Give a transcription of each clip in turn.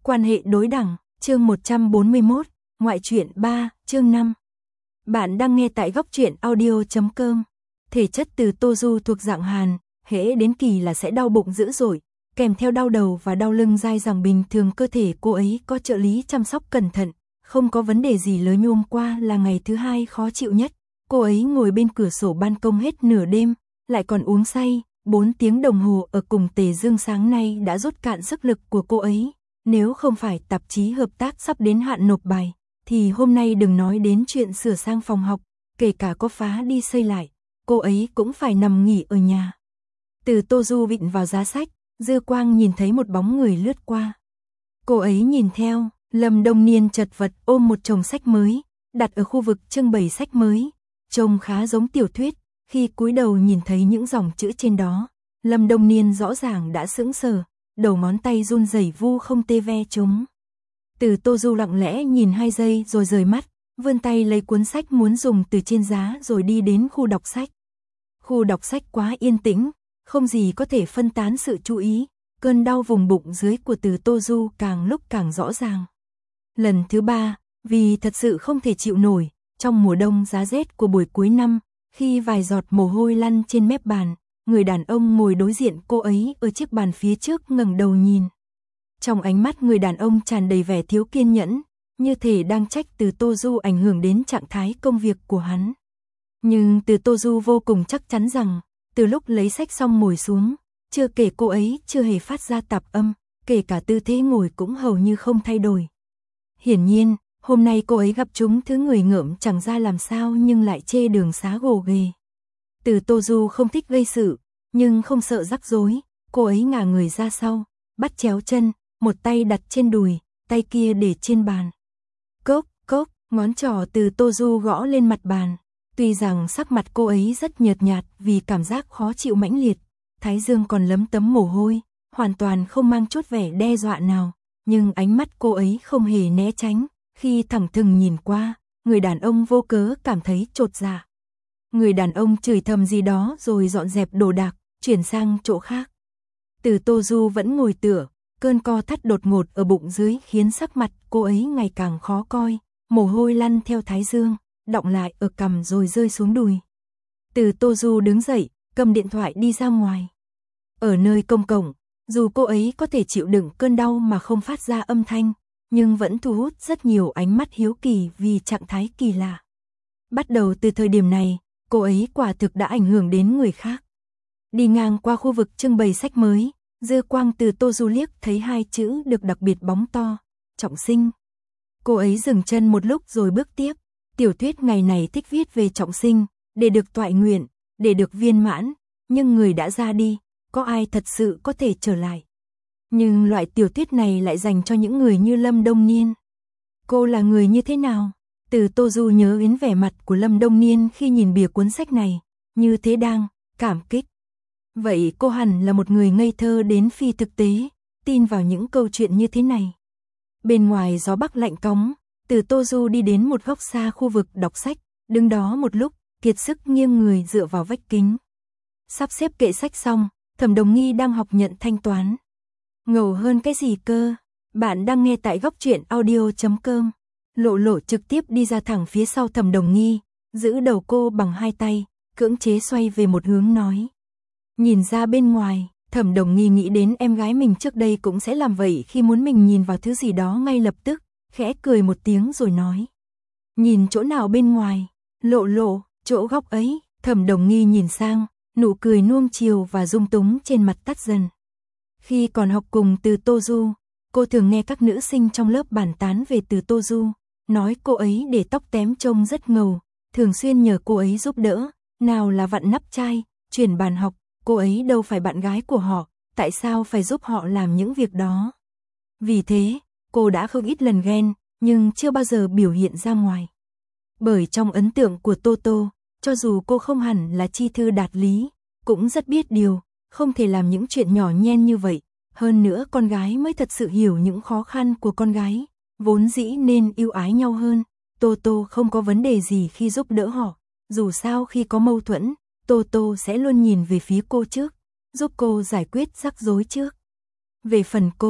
Quan hệ đối đẳng, chương 141, ngoại truyện 3, chương 5. Bạn đang nghe tại góc truyện audio.com. Thể chất từ Tô Du thuộc dạng hàn, hễ đến kỳ là sẽ đau bụng dữ dội, kèm theo đau đầu và đau lưng dai dẳng. Bình thường cơ thể cô ấy có trợ lý chăm sóc cẩn thận, không có vấn đề gì lớn. Hôm qua là ngày thứ hai khó chịu nhất, cô ấy ngồi bên cửa sổ ban công hết nửa đêm, lại còn uống say, 4 tiếng đồng hồ ở cùng Tề Dương sáng nay đã rút cạn sức lực của cô ấy. Nếu không phải tạp chí hợp tác sắp đến hạn nộp bài, thì hôm nay đừng nói đến chuyện sửa sang phòng học, kể cả có phá đi xây lại, cô ấy cũng phải nằm nghỉ ở nhà. Từ Tô Du vịn vào giá sách, dư quang nhìn thấy một bóng người lướt qua. Cô ấy nhìn theo, Lâm Đông Niên chật vật ôm một chồng sách mới, đặt ở khu vực trưng bày sách mới, trông khá giống tiểu thuyết. Khi cúi đầu nhìn thấy những dòng chữ trên đó, Lâm Đông Niên rõ ràng đã sững sờ, đầu ngón tay run rẩy vu không tê ve chúng. Từ Tô Du lặng lẽ nhìn 2 giây rồi rời mắt, vươn tay lấy cuốn sách muốn dùng từ trên giá rồi đi đến khu đọc sách. Khu đọc sách quá yên tĩnh, không gì có thể phân tán sự chú ý, cơn đau vùng bụng dưới của Từ Tô Du càng lúc càng rõ ràng. Lần thứ 3, vì thật sự không thể chịu nổi, trong mùa đông giá rét của buổi cuối năm, khi vài giọt mồ hôi lăn trên mép bàn, người đàn ông ngồi đối diện cô ấy ở chiếc bàn phía trước ngẩng đầu nhìn. Trong ánh mắt người đàn ông tràn đầy vẻ thiếu kiên nhẫn, như thể đang trách Từ Tô Du ảnh hưởng đến trạng thái công việc của hắn. Nhưng Từ Tô Du vô cùng chắc chắn rằng, từ lúc lấy sách xong ngồi xuống, chưa kể cô ấy chưa hề phát ra tạp âm, kể cả tư thế ngồi cũng hầu như không thay đổi. Hiển nhiên, hôm nay cô ấy gặp chúng thứ người ngợm chẳng ra làm sao nhưng lại chê đường xá gồ ghề. Từ Tô Du không thích gây sự, nhưng không sợ rắc rối, cô ấy ngả người ra sau, bắt chéo chân, một tay đặt trên đùi, tay kia để trên bàn. Cốc, cốc, ngón trỏ Từ Tô Du gõ lên mặt bàn. Tuy rằng sắc mặt cô ấy rất nhợt nhạt vì cảm giác khó chịu mãnh liệt, thái dương còn lấm tấm mồ hôi, hoàn toàn không mang chút vẻ đe dọa nào, nhưng ánh mắt cô ấy không hề né tránh, khi thẳng thừng nhìn qua, người đàn ông vô cớ cảm thấy chột dạ. Người đàn ông chửi thầm gì đó rồi dọn dẹp đồ đạc, chuyển sang chỗ khác. Từ Tô Du vẫn ngồi tựa, cơn co thắt đột ngột ở bụng dưới khiến sắc mặt cô ấy ngày càng khó coi, mồ hôi lăn theo thái dương, đọng lại ở cằm rồi rơi xuống đùi. Từ Tô Du đứng dậy, cầm điện thoại đi ra ngoài. Ở nơi công cộng, dù cô ấy có thể chịu đựng cơn đau mà không phát ra âm thanh, nhưng vẫn thu hút rất nhiều ánh mắt hiếu kỳ vì trạng thái kỳ lạ. Bắt đầu từ thời điểm này, cô ấy quả thực đã ảnh hưởng đến người khác. Đi ngang qua khu vực trưng bày sách mới, dư quang Từ Tô Du liếc thấy 2 chữ được đặc biệt bóng to, trọng sinh. Cô ấy dừng chân một lúc rồi bước tiếp. Tiểu thuyết ngày này thích viết về trọng sinh, để được toại nguyện, để được viên mãn, nhưng người đã ra đi, có ai thật sự có thể trở lại. Nhưng loại tiểu thuyết này lại dành cho những người như Lâm Đông Niên. Cô là người như thế nào? Từ Tô Du nhớ đến vẻ mặt của Lâm Đông Niên khi nhìn bìa cuốn sách này, như thế đang cảm kích. Vậy cô hẳn là một người ngây thơ đến phi thực tế, tin vào những câu chuyện như thế này. Bên ngoài gió bắc lạnh cóng, Từ Tô Du đi đến một góc xa khu vực đọc sách, đứng đó một lúc, kiệt sức nghiêng người dựa vào vách kính. Sắp xếp kệ sách xong, Thẩm Đồng Nghi đang học nhận thanh toán. Ngầu hơn cái gì cơ? Bạn đang nghe tại góc truyện audio.com. Lộ Lộ trực tiếp đi ra thẳng phía sau Thẩm Đồng Nghi, giữ đầu cô bằng 2 tay, cưỡng chế xoay về một hướng nói. Nhìn ra bên ngoài, Thẩm Đồng Nghi nghĩ đến em gái mình trước đây cũng sẽ làm vậy khi muốn mình nhìn vào thứ gì đó ngay lập tức, khẽ cười một tiếng rồi nói. Nhìn chỗ nào bên ngoài? Lộ Lộ, chỗ góc ấy. Thẩm Đồng Nghi nhìn sang, nụ cười nuông chiều và dung túng trên mặt tắt dần. Khi còn học cùng Từ Tô Du, cô thường nghe các nữ sinh trong lớp bàn tán về Từ Tô Du, nói cô ấy để tóc tém trông rất ngầu, thường xuyên nhờ cô ấy giúp đỡ, nào là vặn nắp chai, chuyển bàn học, cô ấy đâu phải bạn gái của họ, tại sao phải giúp họ làm những việc đó. Vì thế, cô đã không ít lần ghen, nhưng chưa bao giờ biểu hiện ra ngoài. Bởi trong ấn tượng của Tô Tô, cho dù cô không hẳn là chi thư đạt lý, cũng rất biết điều, không thể làm những chuyện nhỏ nhen như vậy. Hơn nữa con gái mới thật sự hiểu những khó khăn của con gái, vốn dĩ nên yêu ái nhau hơn. Tô Tô không có vấn đề gì khi giúp đỡ họ, dù sao khi có mâu thuẫn, Tô Tô sẽ luôn nhìn về phía cô trước, giúp cô giải quyết rắc rối trước. Về phần cô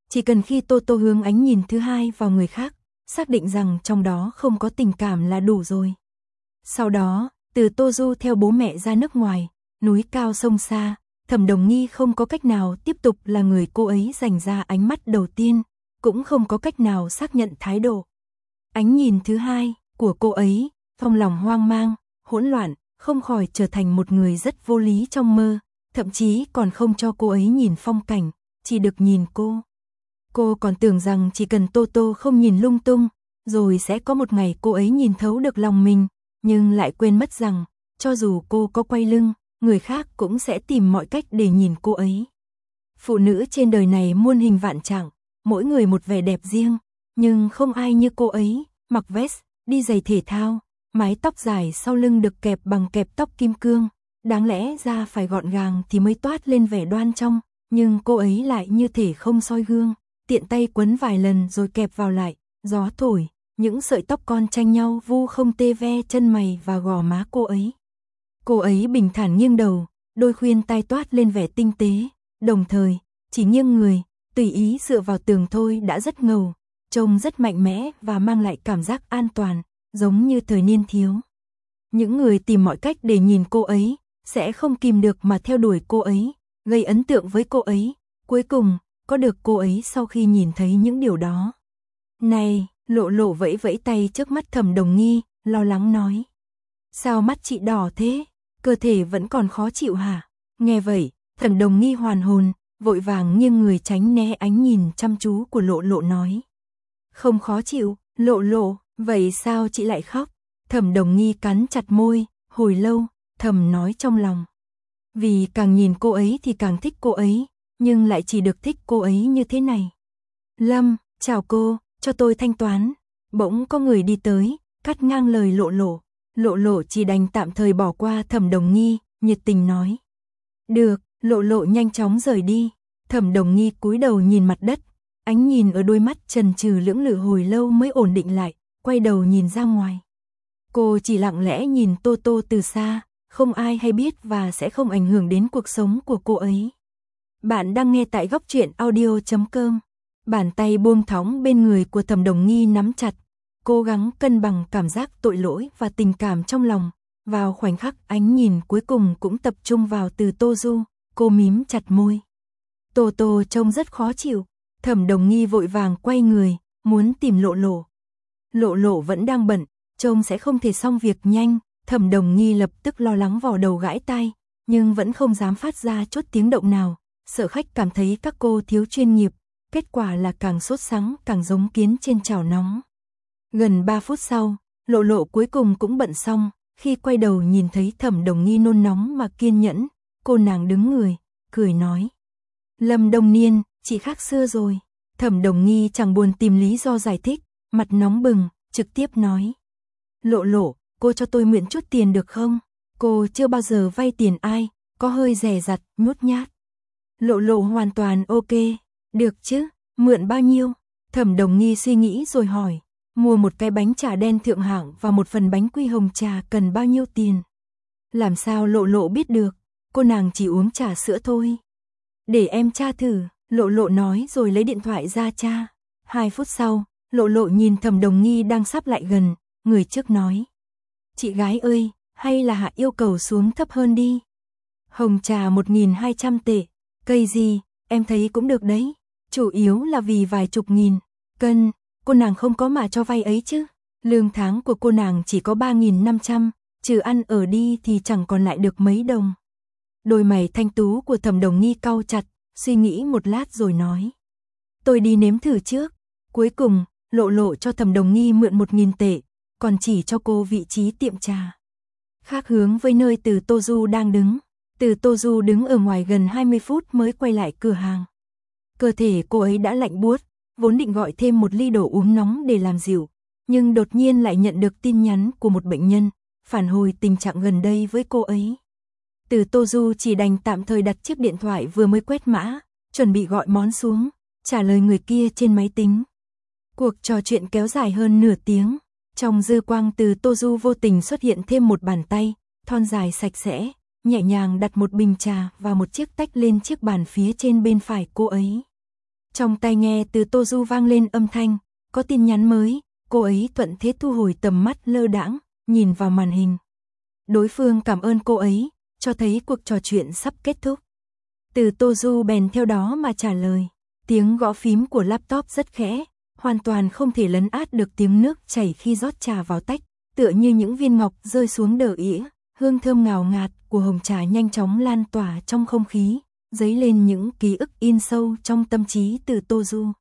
Chỉ cần khi Tô Tô hướng ánh nhìn thứ hai vào người khác, xác định rằng trong đó không có tình cảm là đủ rồi. Sau đó, từ Tô Du theo bố mẹ ra nước ngoài, núi cao sông xa, Thẩm Đồng Nghi không có cách nào tiếp tục là người cô ấy dành ra ánh mắt đầu tiên, cũng không có cách nào xác nhận thái độ. Ánh nhìn thứ hai của cô ấy, trong lòng hoang mang, hỗn loạn, không khỏi trở thành một người rất vô lý trong mơ, thậm chí còn không cho cô ấy nhìn phong cảnh, chỉ được nhìn cô. Cô còn tưởng rằng chỉ cần Tô Tô không nhìn lung tung, rồi sẽ có một ngày cô ấy nhìn thấu được lòng mình, nhưng lại quên mất rằng, cho dù cô có quay lưng, người khác cũng sẽ tìm mọi cách để nhìn cô ấy. Phụ nữ trên đời này muôn hình vạn trạng, mỗi người một vẻ đẹp riêng, nhưng không ai như cô ấy, mặc vest, đi giày thể thao, mái tóc dài sau lưng được kẹp bằng kẹp tóc kim cương, đáng lẽ ra phải gọn gàng thì mới toát lên vẻ đoan trong, nhưng cô ấy lại như thể không soi gương, tiện tay quấn vài lần rồi kẹp vào lại, gió thổi, những sợi tóc con tranh nhau vu không tê ve chân mày và gò má cô ấy. Cô ấy bình thản nghiêng đầu, đôi khuyên tai toát lên vẻ tinh tế, đồng thời, chỉ nghiêng người, tùy ý dựa vào tường thôi đã rất ngầu, trông rất mạnh mẽ và mang lại cảm giác an toàn, giống như thời niên thiếu. Những người tìm mọi cách để nhìn cô ấy, sẽ không kìm được mà theo đuổi cô ấy, gây ấn tượng với cô ấy, cuối cùng, có được cô ấy sau khi nhìn thấy những điều đó. Này, Lộ Lộ vẫy vẫy tay trước mắt Thẩm Đồng Nghi, lo lắng nói. Sao mắt chị đỏ thế? Cơ thể vẫn còn khó chịu hả? Nghe vậy, Thẩm Đồng Nghi hoàn hồn, vội vàng nghiêng người tránh né ánh nhìn chăm chú của Lộ Lộ nói. Không khó chịu, Lộ Lộ, vậy sao chị lại khóc? Thẩm Đồng Nghi cắn chặt môi, hồi lâu, thầm nói trong lòng. Vì càng nhìn cô ấy thì càng thích cô ấy, nhưng lại chỉ được thích cô ấy như thế này. Lâm, chào cô, cho tôi thanh toán. Bỗng có người đi tới, cắt ngang lời Lộ Lộ. Lộ Lộ chỉ đành tạm thời bỏ qua Thẩm Đồng Nghi, nhiệt tình nói. Được, Lộ Lộ nhanh chóng rời đi. Thẩm Đồng Nghi cúi đầu nhìn mặt đất, ánh nhìn ở đôi mắt chần chừ lưỡng lự hồi lâu mới ổn định lại, quay đầu nhìn ra ngoài. Cô chỉ lặng lẽ nhìn Tô Tô từ xa, không ai hay biết và sẽ không ảnh hưởng đến cuộc sống của cô ấy. Bạn đang nghe tại Góc Truyện Audio.com. Bàn tay buông thõng bên người của Thẩm Đồng Nghi nắm chặt, cố gắng cân bằng cảm giác tội lỗi và tình cảm trong lòng. Vào khoảnh khắc ánh nhìn cuối cùng cũng tập trung vào từ Tô Du, cô mím chặt môi. Tô Tô trông rất khó chịu, Thẩm Đồng Nghi vội vàng quay người, muốn tìm Lộ Lộ. Lộ Lộ vẫn đang bận, trông sẽ không thể xong việc nhanh, Thẩm Đồng Nghi lập tức lo lắng vò đầu gãi tai, nhưng vẫn không dám phát ra chút tiếng động nào, sợ khách cảm thấy các cô thiếu chuyên nghiệp, kết quả là càng sốt sắng càng giống kiến trên chảo nóng. Gần 3 phút sau, Lộ Lộ cuối cùng cũng bận xong, khi quay đầu nhìn thấy Thẩm Đồng Nghi nôn nóng mà kiên nhẫn, cô nàng đứng người, cười nói. Lâm Đông Niên, chị khác xưa rồi. Thẩm Đồng Nghi chẳng buồn tìm lý do giải thích, mặt nóng bừng, trực tiếp nói. Lộ Lộ, cô cho tôi mượn chút tiền được không? Cô chưa bao giờ vay tiền ai, có hơi dè dặt, nhút nhát. Lộ Lộ hoàn toàn ok, được chứ, mượn bao nhiêu? Thẩm Đồng Nghi suy nghĩ rồi hỏi, mua một cái bánh trà đen thượng hạng và một phần bánh quy hồng trà cần bao nhiêu tiền? Làm sao Lộ Lộ biết được, cô nàng chỉ uống trà sữa thôi. Để em tra thử, Lộ Lộ nói rồi lấy điện thoại ra tra. 2 phút sau, Lộ Lộ nhìn Thẩm Đồng Nghi đang sắp lại gần, người trước nói. Chị gái ơi, hay là hạ yêu cầu xuống thấp hơn đi. Hồng trà 1.200 tệ, cây gì, em thấy cũng được đấy. Chủ yếu là vì vài chục nghìn cân, cô nàng không có mà cho vay ấy chứ. Lương tháng của cô nàng chỉ có 3.500, trừ ăn ở đi thì chẳng còn lại được mấy đồng. Đôi mày thanh tú của Thẩm Đồng Nghi cau chặt, suy nghĩ một lát rồi nói. Tôi đi nếm thử trước. Cuối cùng, Lộ Lộ cho Thẩm Đồng Nghi mượn 1.000 tệ, còn chỉ cho cô vị trí tiệm trà. Khác hướng với nơi Từ Tô Du đang đứng. Từ Tô Du đứng ở ngoài gần 20 phút mới quay lại cửa hàng. Cơ thể cô ấy đã lạnh buốt, vốn định gọi thêm một ly đồ uống nóng để làm dịu, nhưng đột nhiên lại nhận được tin nhắn của một bệnh nhân, phản hồi tình trạng gần đây với cô ấy. Từ Tô Du chỉ đành tạm thời đặt chiếc điện thoại vừa mới quét mã, chuẩn bị gọi món xuống, trả lời người kia trên máy tính. Cuộc trò chuyện kéo dài hơn nửa tiếng, trong dư quang Từ Tô Du vô tình xuất hiện thêm một bàn tay, thon dài sạch sẽ, nhẹ nhàng đặt một bình trà và một chiếc tách lên chiếc bàn phía trên bên phải cô ấy. Trong tai nghe từ Tô Du vang lên âm thanh, có tin nhắn mới, cô ấy thuận thế thu hồi tầm mắt lơ đãng, nhìn vào màn hình. Đối phương cảm ơn cô ấy, cho thấy cuộc trò chuyện sắp kết thúc. Từ Tô Du bèn theo đó mà trả lời. Tiếng gõ phím của laptop rất khẽ, hoàn toàn không thể lấn át được tiếng nước chảy khi rót trà vào tách, tựa như những viên ngọc rơi xuống đờ ỉa, hương thơm ngào ngạt của hồng trà nhanh chóng lan tỏa trong không khí, dấy lên những ký ức in sâu trong tâm trí Từ Tô Du.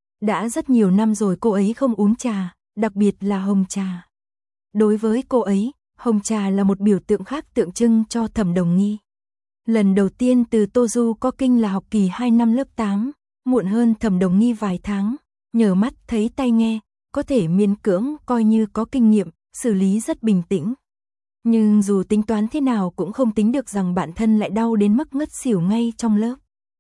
Đã rất nhiều năm rồi cô ấy không uống trà, đặc biệt là hồng trà. Đối với cô ấy, hồng trà là một biểu tượng khác tượng trưng cho Thẩm Đồng Nghi. Lần đầu tiên Từ Tô Du có kinh là học kỳ 2 năm lớp 8, muộn hơn Thẩm Đồng Nghi vài tháng, nhờ mắt thấy tai nghe, có thể miễn cưỡng coi như có kinh nghiệm, xử lý rất bình tĩnh. Nhưng dù tính toán thế nào cũng không tính được rằng bản thân lại đau đến mức ngất xỉu ngay trong lớp.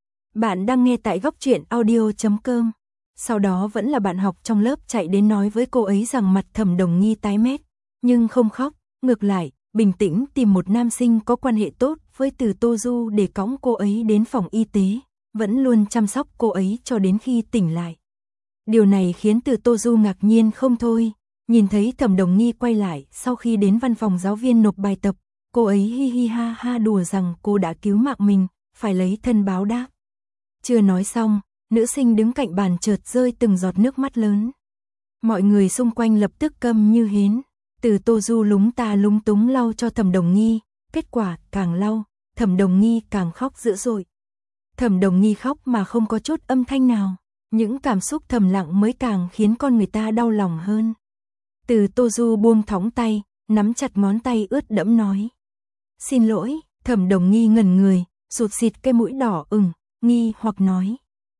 Bạn đang nghe tại góc truyện audio.com. Sau đó vẫn là bạn học trong lớp chạy đến nói với cô ấy rằng mặt Thẩm Đồng Nghi tái mét, nhưng không khóc, ngược lại, bình tĩnh tìm một nam sinh có quan hệ tốt với Từ Tô Du để cõng cô ấy đến phòng y tế, vẫn luôn chăm sóc cô ấy cho đến khi tỉnh lại. Điều này khiến Từ Tô Du ngạc nhiên không thôi, nhìn thấy Thẩm Đồng Nghi quay lại sau khi đến văn phòng giáo viên nộp bài tập, cô ấy hi hi ha ha đùa rằng cô đã cứu mạng mình, phải lấy thân báo đáp. Chưa nói xong, nữ sinh đứng cạnh bàn chợt rơi từng giọt nước mắt lớn. Mọi người xung quanh lập tức câm như hến. Từ Tô Du lúng ta lúng túng lau cho Thẩm Đồng Nghi, kết quả càng lau, Thẩm Đồng Nghi càng khóc dữ dội. Thẩm Đồng Nghi khóc mà không có chút âm thanh nào, những cảm xúc thầm lặng mới càng khiến con người ta đau lòng hơn. Từ Tô Du buông thõng tay, nắm chặt ngón tay ướt đẫm nói. Xin lỗi, Thẩm Đồng Nghi ngẩn người, sụt xịt cái mũi đỏ ửng, nghi hoặc nói.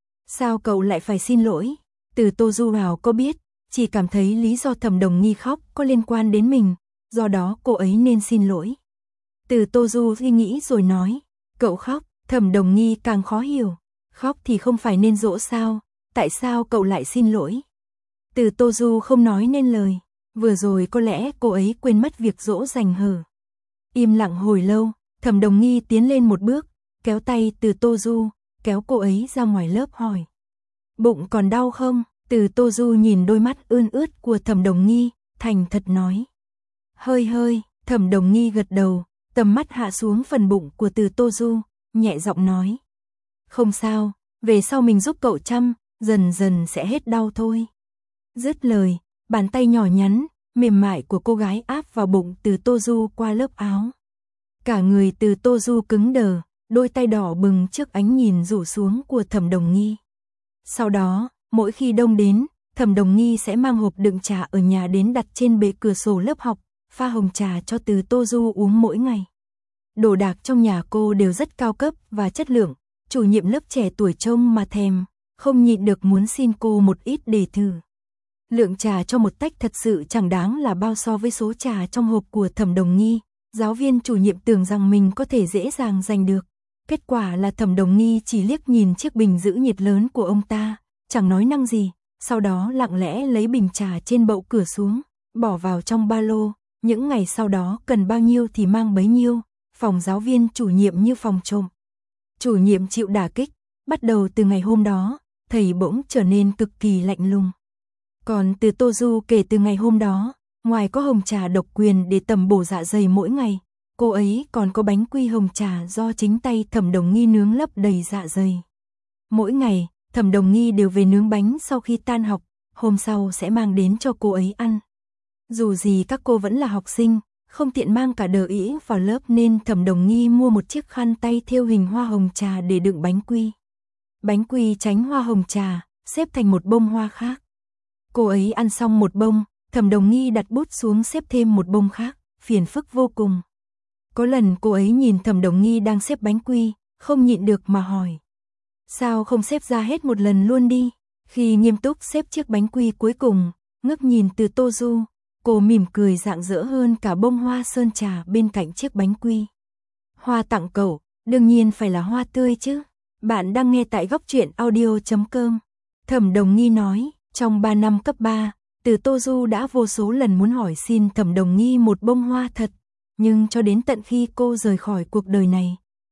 Sao cậu lại phải xin lỗi? Từ Tô Du nào có biết, chỉ cảm thấy lý do Thẩm Đồng Nghi khóc có liên quan đến mình, do đó cô ấy nên xin lỗi. Từ Tô Du suy nghĩ rồi nói, cậu khóc, Thẩm Đồng Nghi càng khó hiểu, khóc thì không phải nên dỗ sao, tại sao cậu lại xin lỗi? Từ Tô Du không nói nên lời, vừa rồi có lẽ cô ấy quên mất việc dỗ dành hờ. Im lặng hồi lâu, Thẩm Đồng Nghi tiến lên một bước, kéo tay Từ Tô Du, kéo cô ấy ra ngoài lớp hỏi. Bụng còn đau không? Từ Tô Du nhìn đôi mắt ươn ướt của Thẩm Đồng Nghi, thành thật nói. Hơi hơi, Thẩm Đồng Nghi gật đầu, tầm mắt hạ xuống phần bụng của Từ Tô Du, nhẹ giọng nói. Không sao, về sau mình giúp cậu chăm, dần dần sẽ hết đau thôi. Dứt lời, bàn tay nhỏ nhắn, mềm mại của cô gái áp vào bụng Từ Tô Du qua lớp áo. Cả người Từ Tô Du cứng đờ, đôi tay đỏ bừng trước ánh nhìn rủ xuống của Thẩm Đồng Nghi. Sau đó, mỗi khi đông đến, Thẩm Đồng Nghi sẽ mang hộp đựng trà ở nhà đến đặt trên bệ cửa sổ lớp học, pha hồng trà cho Từ Tô Du uống mỗi ngày. Đồ đạc trong nhà cô đều rất cao cấp và chất lượng, chủ nhiệm lớp trẻ tuổi trông mà thèm, không nhịn được muốn xin cô một ít để thử. Lượng trà cho một tách thật sự chẳng đáng là bao so với số trà trong hộp của Thẩm Đồng Nghi, giáo viên chủ nhiệm tưởng rằng mình có thể dễ dàng giành được. Kết quả là Thẩm Đồng Nghi chỉ liếc nhìn chiếc bình giữ nhiệt lớn của ông ta, chẳng nói năng gì, sau đó lặng lẽ lấy bình trà trên bậu cửa xuống, bỏ vào trong ba lô, những ngày sau đó cần bao nhiêu thì mang bấy nhiêu, phòng giáo viên chủ nhiệm như phòng trộm. Chủ nhiệm chịu đả kích, bắt đầu từ ngày hôm đó, thầy bỗng trở nên cực kỳ lạnh lùng. Còn Từ Tô Du kể từ ngày hôm đó, ngoài có hồng trà độc quyền để tầm bổ dạ dày mỗi ngày, cô ấy còn có bánh quy hồng trà do chính tay Thẩm Đồng Nghi nướng lấp đầy dạ dày. Mỗi ngày, Thẩm Đồng Nghi đều về nướng bánh sau khi tan học, hôm sau sẽ mang đến cho cô ấy ăn. Dù gì các cô vẫn là học sinh, không tiện mang cả đờ ĩ vào lớp nên Thẩm Đồng Nghi mua một chiếc khăn tay thêu hình hoa hồng trà để đựng bánh quy. Bánh quy tránh hoa hồng trà, xếp thành một bông hoa khác. Cô ấy ăn xong một bông, Thẩm Đồng Nghi đặt bút xuống xếp thêm một bông khác, phiền phức vô cùng. Có lần cô ấy nhìn Thẩm Đồng Nghi đang xếp bánh quy, không nhịn được mà hỏi. Sao không xếp ra hết một lần luôn đi? Khi nghiêm túc xếp chiếc bánh quy cuối cùng, ngước nhìn Từ Tô Du, cô mỉm cười rạng rỡ hơn cả bông hoa sơn trà bên cạnh chiếc bánh quy. Hoa tặng cậu, đương nhiên phải là hoa tươi chứ. Bạn đang nghe tại góc truyện audio.com. Thẩm Đồng Nghi nói, trong 3 năm cấp 3, Từ Tô Du đã vô số lần muốn hỏi xin Thẩm Đồng Nghi một bông hoa thật, nhưng cho đến tận khi cô rời khỏi cuộc đời này,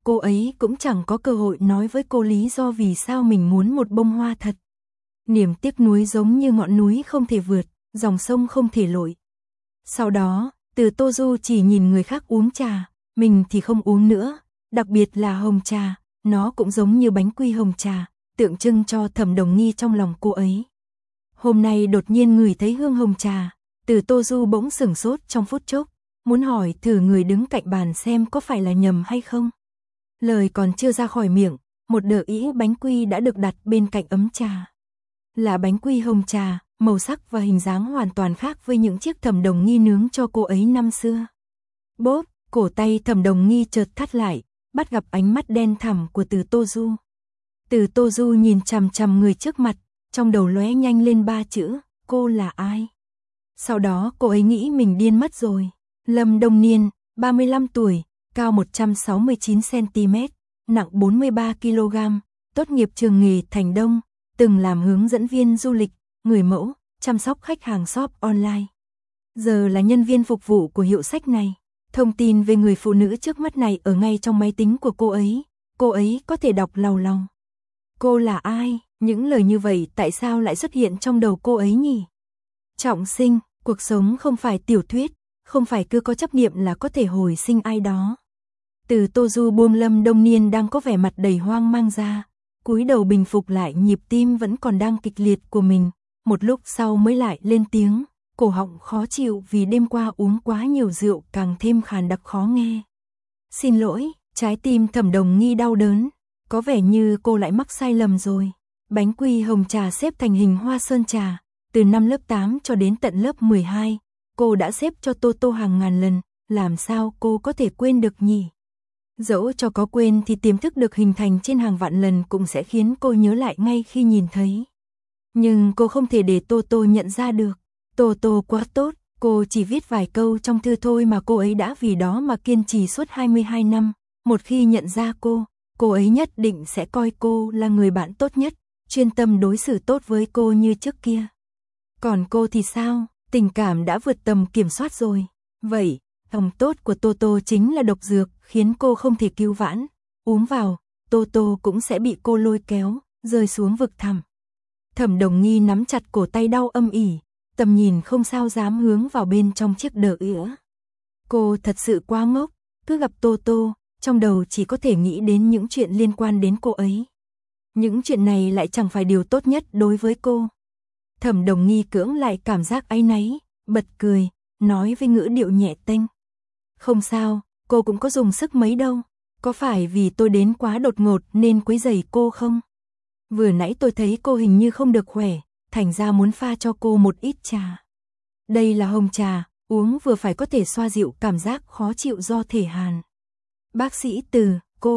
cô ấy cũng chẳng có cơ hội nói với cô lý do vì sao mình muốn một bông hoa thật. Niềm tiếc nuối giống như ngọn núi không thể vượt, dòng sông không thể lội. Sau đó, Từ Tô Du chỉ nhìn người khác uống trà, mình thì không uống nữa, đặc biệt là hồng trà, nó cũng giống như bánh quy hồng trà, tượng trưng cho Thẩm Đồng Nghi trong lòng cô ấy. Hôm nay đột nhiên ngửi thấy hương hồng trà, Từ Tô Du bỗng sửng sốt trong phút chốc, muốn hỏi thử người đứng cạnh bàn xem có phải là nhầm hay không. Lời còn chưa ra khỏi miệng, một đỡ ĩ bánh quy đã được đặt bên cạnh ấm trà. Là bánh quy hồng trà, màu sắc và hình dáng hoàn toàn khác với những chiếc Thẩm Đồng Nghi nướng cho cô ấy năm xưa. Bốp, cổ tay Thẩm Đồng Nghi chợt thắt lại, bắt gặp ánh mắt đen thẳm của Từ Tô Du. Từ Tô Du nhìn chằm chằm người trước mặt, trong đầu lóe nhanh lên 3 chữ, cô là ai? Sau đó cô ấy nghĩ mình điên mất rồi. Lâm Đông Niên, 35 tuổi, cao 169cm, nặng 43kg, tốt nghiệp trường nghề Thành Đông, từng làm hướng dẫn viên du lịch, người mẫu, chăm sóc khách hàng shop online. Giờ là nhân viên phục vụ của hiệu sách này. Thông tin về người phụ nữ trước mắt này ở ngay trong máy tính của cô ấy có thể đọc làu lòng. Cô là ai? Những lời như vậy tại sao lại xuất hiện trong đầu cô ấy nhỉ? Trọng sinh, cuộc sống không phải tiểu thuyết, không phải cứ có chấp niệm là có thể hồi sinh ai đó. Từ Tô Du buông Lâm Đông Niên đang có vẻ mặt đầy hoang mang ra, cúi đầu bình phục lại nhịp tim vẫn còn đang kịch liệt của mình, một lúc sau mới lại lên tiếng, cổ họng khó chịu vì đêm qua uống quá nhiều rượu càng thêm khàn đặc khó nghe. Xin lỗi, trái tim Thẩm Đồng Nghi đau đớn, có vẻ như cô lại mắc sai lầm rồi. Bánh quy hồng trà xếp thành hình hoa sơn trà, từ năm lớp 8 cho đến tận lớp 12, cô đã xếp cho Tô hàng ngàn lần, làm sao cô có thể quên được nhỉ? Dẫu cho có quên thì tiềm thức được hình thành trên hàng vạn lần cũng sẽ khiến cô nhớ lại ngay khi nhìn thấy. Nhưng cô không thể để Tô nhận ra được. Tô quá tốt, cô chỉ viết vài câu trong thư thôi mà cô ấy đã vì đó mà kiên trì suốt 22 năm. Một khi nhận ra cô ấy nhất định sẽ coi cô là người bạn tốt nhất, chuyên tâm đối xử tốt với cô như trước kia. Còn cô thì sao? Tình cảm đã vượt tầm kiểm soát rồi. Vậy, lòng tốt của Tô chính là độc dược, khiến cô không thể cứu vãn. Uống vào, Tô cũng sẽ bị cô lôi kéo, rơi xuống vực thẳm. Thẩm Đồng Nghi nắm chặt cổ tay đau âm ỉ, tầm nhìn không sao dám hướng vào bên trong chiếc đờ ỉa. Cô thật sự quá ngốc, cứ gặp Tô, trong đầu chỉ có thể nghĩ đến những chuyện liên quan đến cô ấy. Những chuyện này lại chẳng phải điều tốt nhất đối với cô. Thẩm Đồng Nghi cưỡng lại cảm giác áy náy, bật cười, nói với ngữ điệu nhẹ tênh. Không sao, cô cũng có dùng sức mấy đâu. Có phải vì tôi đến quá đột ngột nên quấy rầy cô không? Vừa nãy tôi thấy cô hình như không được khỏe, thành ra muốn pha cho cô một ít trà. Đây là hồng trà, uống vừa phải có thể xoa dịu cảm giác khó chịu do thể hàn. Bác sĩ Từ,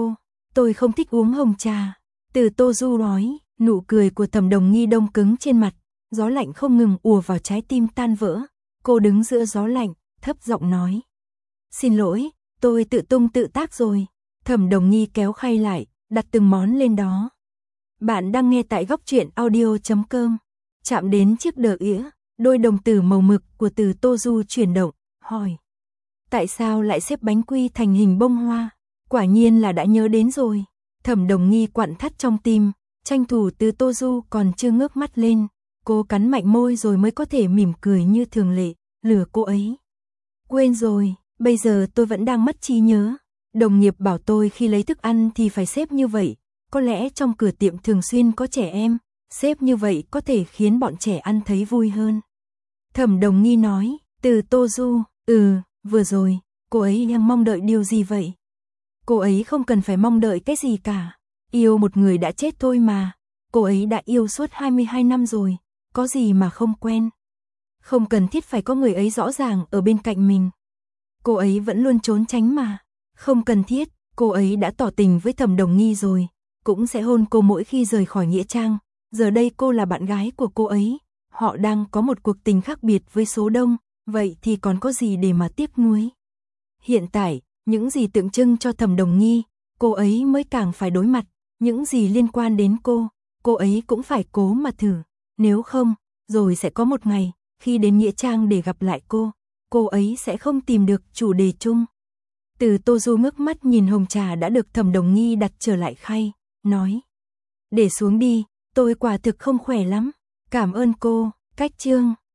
tôi không thích uống hồng trà. Từ Tô Du nói, nụ cười của Thẩm Đồng Nghi đông cứng trên mặt, gió lạnh không ngừng ùa vào trái tim tan vỡ. Cô đứng giữa gió lạnh, thấp giọng nói. Xin lỗi, tôi tự tung tự tác rồi. Thẩm Đồng Nghi kéo khay lại, đặt từng món lên đó. Bạn đang nghe tại góc truyện audio.com. Chạm đến chiếc đờ ỉa, đôi đồng tử màu mực của Từ Tô Du chuyển động, hỏi. Tại sao lại xếp bánh quy thành hình bông hoa? Quả nhiên là đã nhớ đến rồi. Thẩm Đồng Nghi quặn thắt trong tim, tranh thủ Từ Tô Du còn chưa ngước mắt lên. Cô cắn mạnh môi rồi mới có thể mỉm cười như thường lệ, lừa cô ấy. Quên rồi, bây giờ tôi vẫn đang mất trí nhớ. Đồng nghiệp bảo tôi khi lấy thức ăn thì phải xếp như vậy. Có lẽ trong cửa tiệm thường xuyên có trẻ em, xếp như vậy có thể khiến bọn trẻ ăn thấy vui hơn. Thẩm Đồng Nghi nói, Từ Tô Du, vừa rồi, cô ấy đang mong đợi điều gì vậy? Cô ấy không cần phải mong đợi cái gì cả. Yêu một người đã chết thôi mà. Cô ấy đã yêu suốt 22 năm rồi, có gì mà không quen. Không cần thiết phải có người ấy rõ ràng ở bên cạnh mình. Cô ấy vẫn luôn trốn tránh mà. Không cần thiết, cô ấy đã tỏ tình với Thẩm Đồng Nghi rồi, cũng sẽ hôn cô mỗi khi rời khỏi nghĩa trang. Giờ đây cô là bạn gái của cô ấy, họ đang có một cuộc tình khác biệt với số đông, vậy thì còn có gì để mà tiếc nuối. Hiện tại, những gì tượng trưng cho Thẩm Đồng Nghi, cô ấy mới càng phải đối mặt, những gì liên quan đến cô ấy cũng phải cố mà thử, nếu không, rồi sẽ có một ngày, khi đến nghĩa trang để gặp lại cô ấy sẽ không tìm được chủ đề chung. Từ Tô Du ngước mắt nhìn hồng trà đã được Thẩm Đồng Nghi đặt trở lại khay, nói. Để xuống đi, tôi quả thực không khỏe lắm. Cảm ơn cô. Cách chương